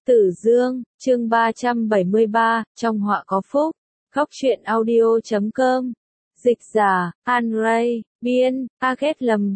Tử Dương, chương 373, trong họa có phúc. Góc truyện audio.com. Dịch giả, An Ray, biên, Target lầm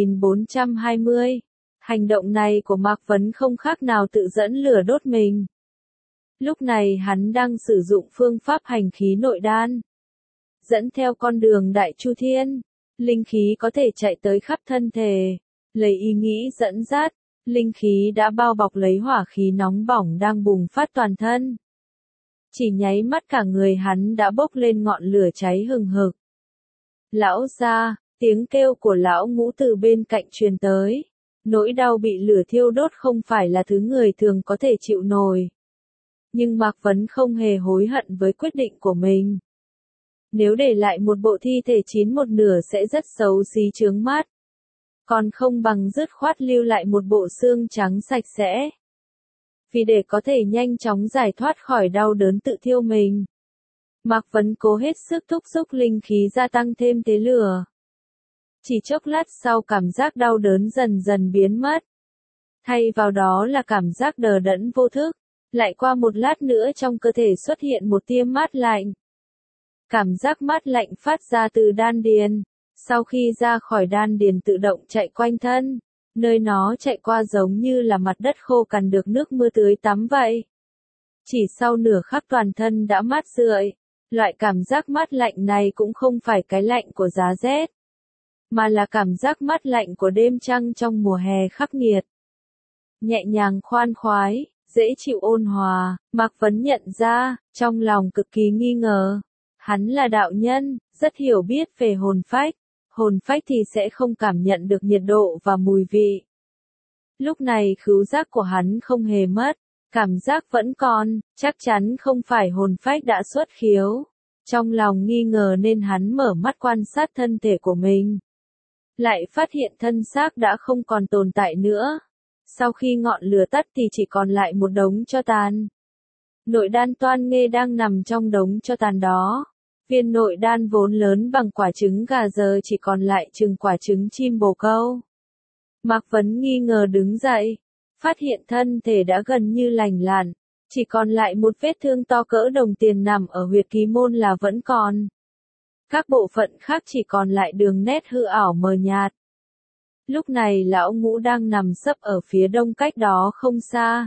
7420. Hành động này của Mạc Vấn không khác nào tự dẫn lửa đốt mình. Lúc này hắn đang sử dụng phương pháp hành khí nội đan. Dẫn theo con đường Đại Chu Thiên, linh khí có thể chạy tới khắp thân thể, lấy ý nghĩ dẫn dắt. Linh khí đã bao bọc lấy hỏa khí nóng bỏng đang bùng phát toàn thân. Chỉ nháy mắt cả người hắn đã bốc lên ngọn lửa cháy hừng hực. Lão gia, tiếng kêu của lão Ngũ từ bên cạnh truyền tới. Nỗi đau bị lửa thiêu đốt không phải là thứ người thường có thể chịu nổi. Nhưng Mạc Vấn không hề hối hận với quyết định của mình. Nếu để lại một bộ thi thể chín một nửa sẽ rất xấu xí chướng mắt. Còn không bằng dứt khoát lưu lại một bộ xương trắng sạch sẽ. Vì để có thể nhanh chóng giải thoát khỏi đau đớn tự thiêu mình. Mạc Vấn cố hết sức thúc giục linh khí gia tăng thêm thế lửa. Chỉ chốc lát sau cảm giác đau đớn dần dần biến mất. Thay vào đó là cảm giác đờ đẫn vô thức. Lại qua một lát nữa trong cơ thể xuất hiện một tia mát lạnh. Cảm giác mát lạnh phát ra từ đan điền. Sau khi ra khỏi đan điền tự động chạy quanh thân, nơi nó chạy qua giống như là mặt đất khô cằn được nước mưa tưới tắm vậy. Chỉ sau nửa khắc toàn thân đã mát rượi, loại cảm giác mát lạnh này cũng không phải cái lạnh của giá rét, mà là cảm giác mát lạnh của đêm trăng trong mùa hè khắc nghiệt. Nhẹ nhàng khoan khoái, dễ chịu ôn hòa, Mạc Vấn nhận ra, trong lòng cực kỳ nghi ngờ. Hắn là đạo nhân, rất hiểu biết về hồn phách. Hồn phách thì sẽ không cảm nhận được nhiệt độ và mùi vị. Lúc này khứu giác của hắn không hề mất, cảm giác vẫn còn, chắc chắn không phải hồn phách đã xuất khiếu. Trong lòng nghi ngờ nên hắn mở mắt quan sát thân thể của mình. Lại phát hiện thân xác đã không còn tồn tại nữa. Sau khi ngọn lửa tắt thì chỉ còn lại một đống tro tàn. Nội đan toan nghê đang nằm trong đống tro tàn đó. Viên nội đan vốn lớn bằng quả trứng gà giờ chỉ còn lại chừng quả trứng chim bồ câu. Mạc Vấn nghi ngờ đứng dậy, phát hiện thân thể đã gần như lành lặn, chỉ còn lại một vết thương to cỡ đồng tiền nằm ở huyệt kỳ môn là vẫn còn. Các bộ phận khác chỉ còn lại đường nét hư ảo mờ nhạt. Lúc này lão Ngũ đang nằm sấp ở phía đông cách đó không xa.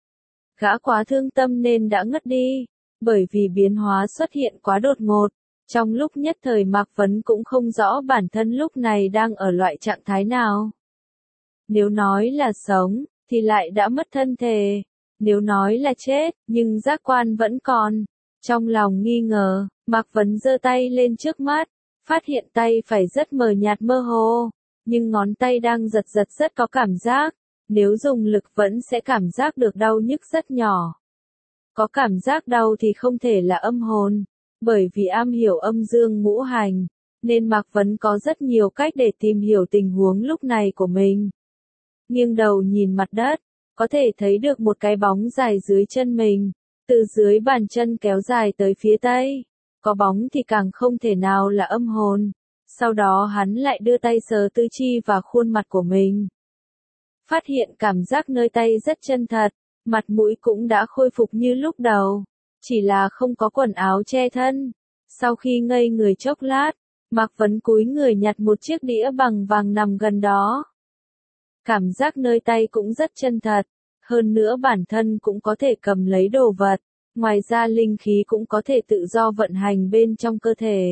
Gã quá thương tâm nên đã ngất đi. Bởi vì biến hóa xuất hiện quá đột ngột, trong lúc nhất thời Mạc Vấn cũng không rõ bản thân lúc này đang ở loại trạng thái nào. Nếu nói là sống, thì lại đã mất thân thể. Nếu nói là chết, nhưng giác quan vẫn còn. Trong lòng nghi ngờ, Mạc Vấn giơ tay lên trước mắt, phát hiện tay phải rất mờ nhạt mơ hồ, nhưng ngón tay đang giật giật rất có cảm giác. Nếu dùng lực vẫn sẽ cảm giác được đau nhức rất nhỏ. Có cảm giác đau thì không thể là âm hồn, bởi vì am hiểu âm dương ngũ hành, nên Mạc Vấn có rất nhiều cách để tìm hiểu tình huống lúc này của mình. Nghiêng đầu nhìn mặt đất, có thể thấy được một cái bóng dài dưới chân mình, từ dưới bàn chân kéo dài tới phía tây. Có bóng thì càng không thể nào là âm hồn. Sau đó hắn lại đưa tay sờ tứ chi và khuôn mặt của mình. Phát hiện cảm giác nơi tay rất chân thật. Mặt mũi cũng đã khôi phục như lúc đầu, chỉ là không có quần áo che thân. Sau khi ngây người chốc lát, Mạc Vấn cúi người nhặt một chiếc đĩa bằng vàng nằm gần đó. Cảm giác nơi tay cũng rất chân thật, hơn nữa bản thân cũng có thể cầm lấy đồ vật, ngoài ra linh khí cũng có thể tự do vận hành bên trong cơ thể.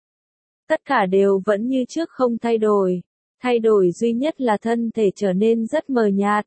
Tất cả đều vẫn như trước không thay đổi duy nhất là thân thể trở nên rất mờ nhạt.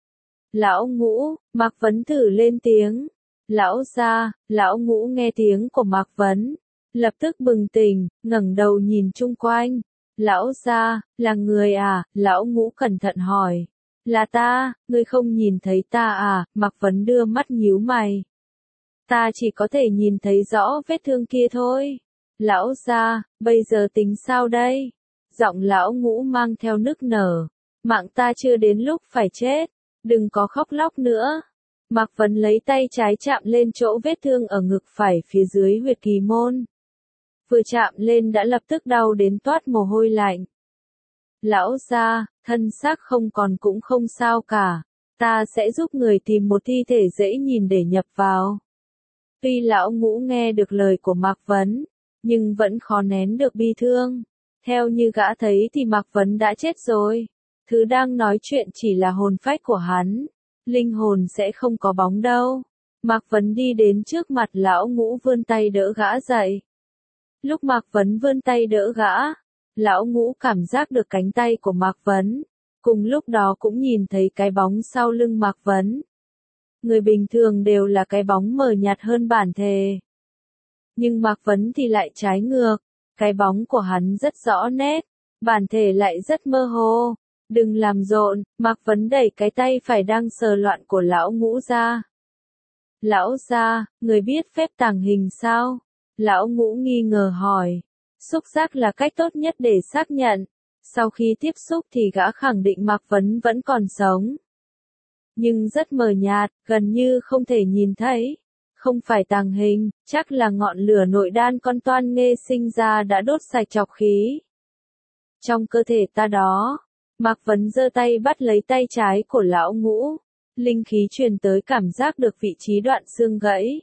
Lão Ngũ, Mạc Vấn thử lên tiếng. Lão gia, lão Ngũ nghe tiếng của Mạc Vấn, lập tức bừng tỉnh, ngẩng đầu nhìn chung quanh. Lão gia, là người à? Lão Ngũ cẩn thận hỏi. Là ta, ngươi không nhìn thấy ta à? Mạc Vấn đưa mắt nhíu mày. Ta chỉ có thể nhìn thấy rõ vết thương kia thôi. Lão gia, bây giờ tính sao đây? Giọng lão Ngũ mang theo nức nở. Mạng ta chưa đến lúc phải chết. Đừng có khóc lóc nữa. Mạc Vấn lấy tay trái chạm lên chỗ vết thương ở ngực phải phía dưới huyệt kỳ môn. Vừa chạm lên đã lập tức đau đến toát mồ hôi lạnh. Lão gia, thân xác không còn cũng không sao cả. ta sẽ giúp người tìm một thi thể dễ nhìn để nhập vào. Tuy lão ngũ nghe được lời của Mạc Vấn, nhưng vẫn khó nén được bi thương. Theo như gã thấy thì Mạc Vấn đã chết rồi. Thứ đang nói chuyện chỉ là hồn phách của hắn. Linh hồn sẽ không có bóng đâu. Mạc Vấn đi đến trước mặt lão ngũ vươn tay đỡ gã dậy. Lúc Mạc Vấn vươn tay đỡ gã, lão ngũ cảm giác được cánh tay của Mạc Vấn. Cùng lúc đó cũng nhìn thấy cái bóng sau lưng Mạc Vấn. Người bình thường đều là cái bóng mờ nhạt hơn bản thể. Nhưng Mạc Vấn thì lại trái ngược. Cái bóng của hắn rất rõ nét, bản thể lại rất mơ hồ. Đừng làm rộn, Mạc Vấn đẩy cái tay phải đang sờ loạn của lão ngũ ra. Lão gia, người biết phép tàng hình sao? Lão ngũ nghi ngờ hỏi. Xúc giác là cách tốt nhất để xác nhận. Sau khi tiếp xúc thì gã khẳng định Mạc Vấn vẫn còn sống. Nhưng rất mờ nhạt, gần như không thể nhìn thấy. Không phải tàng hình, chắc là ngọn lửa nội đan con toan nghê sinh ra đã đốt sạch trọc khí. Trong cơ thể ta đó, Mạc Vấn giơ tay bắt lấy tay trái của lão ngũ. Linh khí truyền tới cảm giác được vị trí đoạn xương gãy.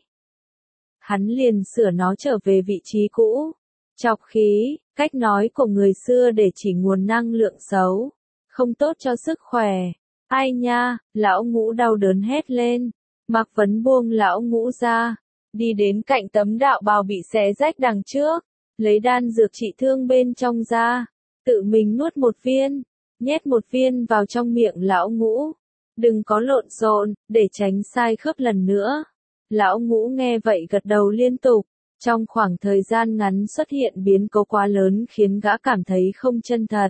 Hắn liền sửa nó trở về vị trí cũ. Trọc khí, cách nói của người xưa để chỉ nguồn năng lượng xấu, không tốt cho sức khỏe. Ai nha, lão ngũ đau đớn hét lên. Mạc Vấn buông lão ngũ ra, đi đến cạnh tấm đạo bào bị xé rách đằng trước, lấy đan dược trị thương bên trong ra, tự mình nuốt một viên, nhét một viên vào trong miệng lão ngũ. Đừng có lộn xộn, để tránh sai khớp lần nữa. Lão ngũ nghe vậy gật đầu liên tục. Trong khoảng thời gian ngắn xuất hiện biến cố quá lớn khiến gã cảm thấy không chân thật.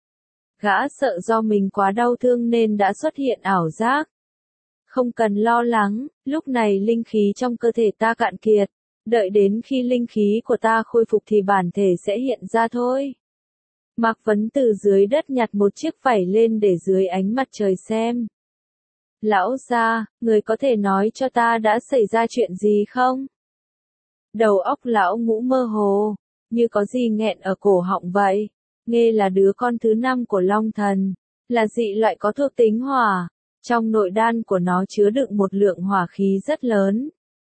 Gã sợ do mình quá đau thương nên đã xuất hiện ảo giác. Không cần lo lắng, lúc này linh khí trong cơ thể ta cạn kiệt. Đợi đến khi linh khí của ta khôi phục thì bản thể sẽ hiện ra thôi. Mạc Vấn từ dưới đất nhặt một chiếc vảy lên để dưới ánh mặt trời xem. Lão gia, người có thể nói cho ta đã xảy ra chuyện gì không? Đầu óc lão ngũ mơ hồ, như có gì nghẹn ở cổ họng vậy. Nghê là đứa con thứ 5 của Long Thần, là dị loại có thuộc tính hỏa. Trong nội đan của nó chứa đựng một lượng hỏa khí rất lớn.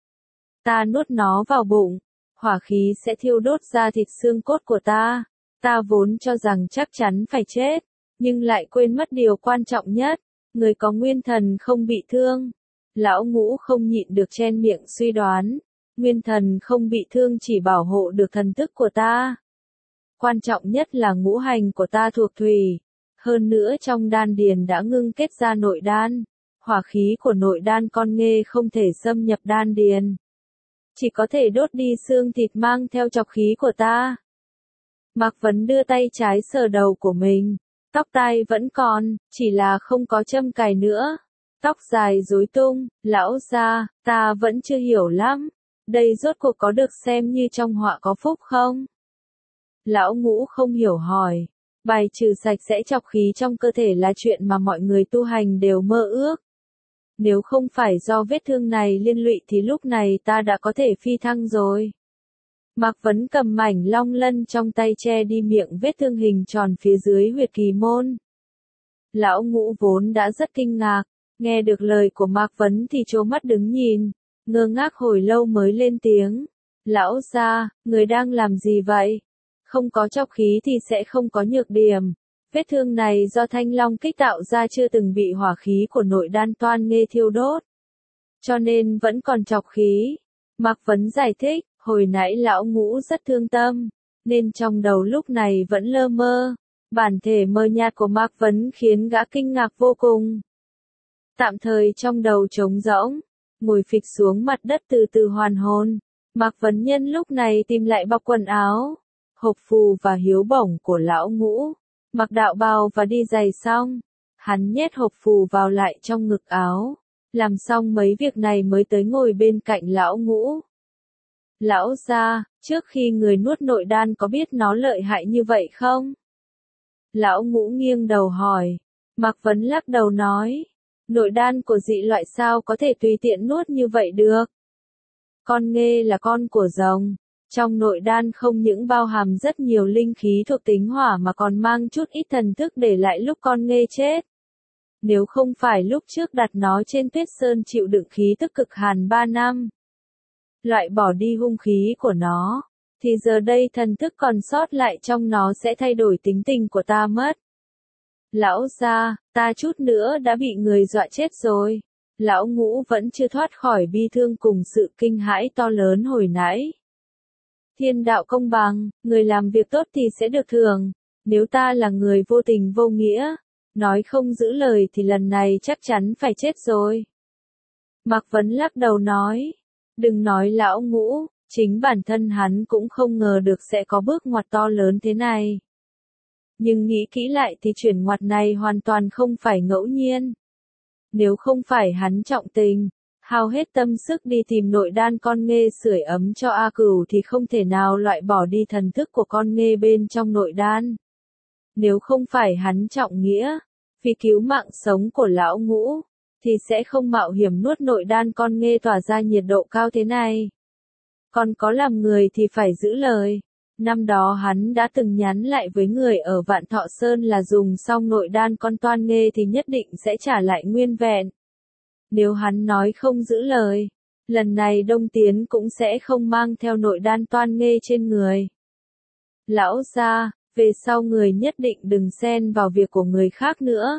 Ta nuốt nó vào bụng, hỏa khí sẽ thiêu đốt ra thịt xương cốt của ta. Ta vốn cho rằng chắc chắn phải chết, nhưng lại quên mất điều quan trọng nhất. Người có nguyên thần không bị thương. Lão ngũ không nhịn được chen miệng suy đoán. Nguyên thần không bị thương chỉ bảo hộ được thần thức của ta. Quan trọng nhất là ngũ hành của ta thuộc thủy. Hơn nữa trong đan điền đã ngưng kết ra nội đan. Hỏa khí của nội đan con nghê không thể xâm nhập đan điền. Chỉ có thể đốt đi xương thịt mang theo trọc khí của ta. Mạc Vấn đưa tay trái sờ đầu của mình. Tóc tai vẫn còn, chỉ là không có châm cài nữa. Tóc dài rối tung, lão gia, ta vẫn chưa hiểu lắm. Đây rốt cuộc có được xem như trong họa có phúc không? Lão ngũ không hiểu hỏi. Bài trừ sạch sẽ trọc khí trong cơ thể là chuyện mà mọi người tu hành đều mơ ước. Nếu không phải do vết thương này liên lụy thì lúc này ta đã có thể phi thăng rồi. Mạc Vấn cầm mảnh long lân trong tay che đi miệng vết thương hình tròn phía dưới huyệt kỳ môn. Lão ngũ vốn đã rất kinh ngạc, nghe được lời của Mạc Vấn thì trố mắt đứng nhìn, ngơ ngác hồi lâu mới lên tiếng. Lão gia, người đang làm gì vậy? Không có trọc khí thì sẽ không có nhược điểm. Vết thương này do thanh long kích tạo ra chưa từng bị hỏa khí của nội đan toan nghê thiêu đốt. Cho nên vẫn còn trọc khí. Mạc Vấn giải thích. Hồi nãy lão ngũ rất thương tâm, nên trong đầu lúc này vẫn lơ mơ. Bản thể mờ nhạt của Mạc Vấn khiến gã kinh ngạc vô cùng. Tạm thời trong đầu trống rỗng, ngồi phịch xuống mặt đất từ từ hoàn hồn. Mạc Vấn nhân lúc này tìm lại bọc quần áo, hộp phù và hiếu bổng của lão ngũ. Mặc đạo bào và đi giày xong, hắn nhét hộp phù vào lại trong ngực áo. Làm xong mấy việc này mới tới ngồi bên cạnh lão ngũ. Lão gia, trước khi người nuốt nội đan có biết nó lợi hại như vậy không? Lão ngũ nghiêng đầu hỏi. Mạc Vấn lắc đầu nói. Nội đan của dị loại sao có thể tùy tiện nuốt như vậy được? Con nghê là con của rồng. Trong nội đan không những bao hàm rất nhiều linh khí thuộc tính hỏa mà còn mang chút ít thần thức để lại lúc con nghê chết. Nếu không phải lúc trước đặt nó trên tuyết sơn chịu đựng khí tức cực hàn 3 năm, loại bỏ đi hung khí của nó, thì giờ đây thần thức còn sót lại trong nó sẽ thay đổi tính tình của ta mất. Lão gia, ta chút nữa đã bị người dọa chết rồi. Lão Ngũ vẫn chưa thoát khỏi bi thương cùng sự kinh hãi to lớn hồi nãy. Thiên đạo công bằng, người làm việc tốt thì sẽ được thưởng. Nếu ta là người vô tình vô nghĩa, nói không giữ lời thì lần này chắc chắn phải chết rồi. Mạc Vấn lắc đầu nói, đừng nói Lão Ngũ, chính bản thân hắn cũng không ngờ được sẽ có bước ngoặt to lớn thế này. Nhưng nghĩ kỹ lại thì chuyển ngoặt này hoàn toàn không phải ngẫu nhiên. Nếu không phải hắn trọng tình, hao hết tâm sức đi tìm nội đan con nghê sưởi ấm cho A Cửu thì không thể nào loại bỏ đi thần thức của con nghê bên trong nội đan. Nếu không phải hắn trọng nghĩa, vì cứu mạng sống của Lão Ngũ, thì sẽ không mạo hiểm nuốt nội đan con nghê tỏa ra nhiệt độ cao thế này. Còn có làm người thì phải giữ lời. Năm đó hắn đã từng nhắn lại với người ở Vạn Thọ Sơn là dùng xong nội đan con toan nghê thì nhất định sẽ trả lại nguyên vẹn. Nếu hắn nói không giữ lời, lần này Đông Tiến cũng sẽ không mang theo nội đan toan nghê trên người. Lão gia, về sau người nhất định đừng xen vào việc của người khác nữa.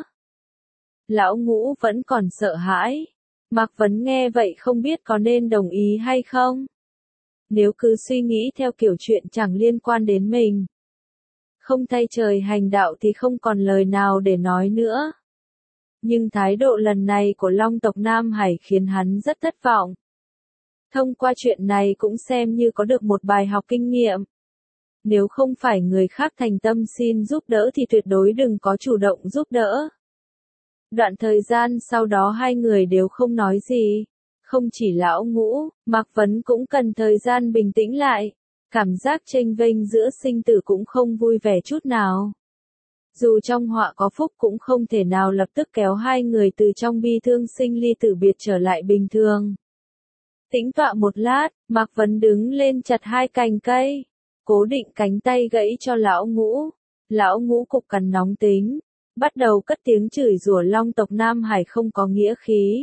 Lão Ngũ vẫn còn sợ hãi. Mạc Vấn nghe vậy không biết có nên đồng ý hay không. Nếu cứ suy nghĩ theo kiểu chuyện chẳng liên quan đến mình, không thay trời hành đạo thì không còn lời nào để nói nữa. Nhưng thái độ lần này của Long tộc Nam Hải khiến hắn rất thất vọng. Thông qua chuyện này cũng xem như có được một bài học kinh nghiệm. Nếu không phải người khác thành tâm xin giúp đỡ thì tuyệt đối đừng có chủ động giúp đỡ. Đoạn thời gian sau đó hai người đều không nói gì. Không chỉ Lão Ngũ, Mạc Vấn cũng cần thời gian bình tĩnh lại. Cảm giác chênh vênh giữa sinh tử cũng không vui vẻ chút nào. Dù trong họa có phúc cũng không thể nào lập tức kéo hai người từ trong bi thương sinh ly tử biệt trở lại bình thường. Tĩnh tọa một lát, Mạc Vấn đứng lên chặt hai cành cây, cố định cánh tay gãy cho Lão Ngũ. Lão Ngũ cục cằn nóng tính, bắt đầu cất tiếng chửi rủa Long tộc Nam Hải không có nghĩa khí.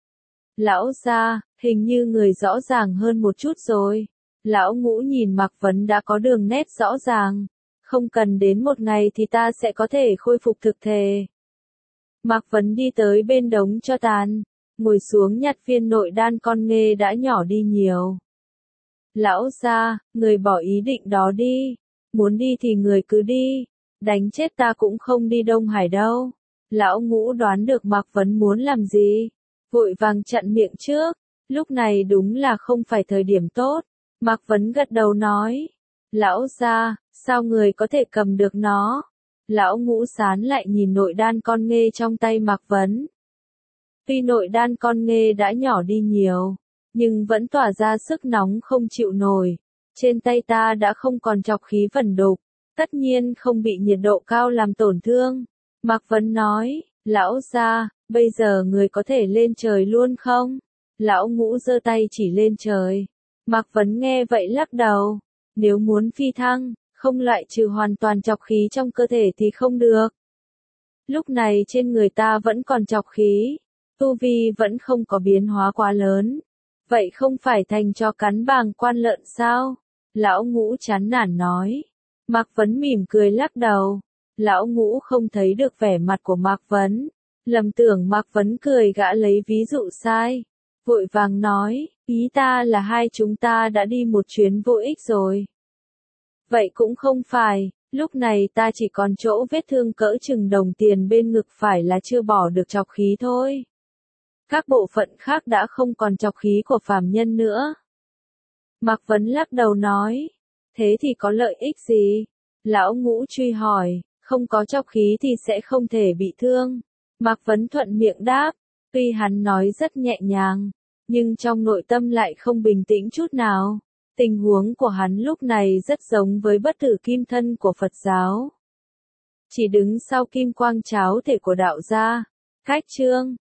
Lão gia, hình như người rõ ràng hơn một chút rồi. Lão Ngũ nhìn Mạc Vấn đã có đường nét rõ ràng. Không cần đến một ngày thì ta sẽ có thể khôi phục thực thể. Mạc Vấn đi tới bên đống tro tàn, ngồi xuống nhặt viên nội đan con nghê đã nhỏ đi nhiều. Lão gia, người bỏ ý định đó đi. Muốn đi thì người cứ đi. Đánh chết ta cũng không đi Đông Hải đâu. Lão Ngũ đoán được Mạc Vấn muốn làm gì. Vội vàng chặn miệng trước. Lúc này đúng là không phải thời điểm tốt. Mạc Vấn gật đầu nói. Lão gia, sao người có thể cầm được nó? Lão Ngũ sán lại nhìn nội đan con nghê trong tay Mạc Vấn. Tuy nội đan con nghê đã nhỏ đi nhiều, nhưng vẫn tỏa ra sức nóng không chịu nổi. Trên tay ta đã không còn trọc khí vẩn đục, tất nhiên không bị nhiệt độ cao làm tổn thương. Mạc Vấn nói, lão gia, bây giờ người có thể lên trời luôn không? Lão Ngũ giơ tay chỉ lên trời. Mạc Vấn nghe vậy lắc đầu. Nếu muốn phi thăng, không loại trừ hoàn toàn trọc khí trong cơ thể thì không được. Lúc này trên người ta vẫn còn trọc khí, tu vi vẫn không có biến hóa quá lớn. Vậy không phải thành cho cắn bàng quan lợn sao? Lão Ngũ chán nản nói. Mạc Vấn mỉm cười lắc đầu. Lão Ngũ không thấy được vẻ mặt của Mạc Vấn. Lầm tưởng Mạc Vấn cười gã lấy ví dụ sai. Vội vàng nói, ý ta là hai chúng ta đã đi một chuyến vô ích rồi. Vậy cũng không phải, lúc này ta chỉ còn chỗ vết thương cỡ chừng đồng tiền bên ngực phải là chưa bỏ được trọc khí thôi. Các bộ phận khác đã không còn trọc khí của phàm nhân nữa. Mạc Vấn lắc đầu nói, thế thì có lợi ích gì? Lão Ngũ truy hỏi, không có trọc khí thì sẽ không thể bị thương. Mạc Vấn thuận miệng đáp, tuy hắn nói rất nhẹ nhàng, nhưng trong nội tâm lại không bình tĩnh chút nào. Tình huống của hắn lúc này rất giống với bất tử kim thân của Phật giáo. Chỉ đứng sau kim quang cháo thể của đạo gia. Cách chương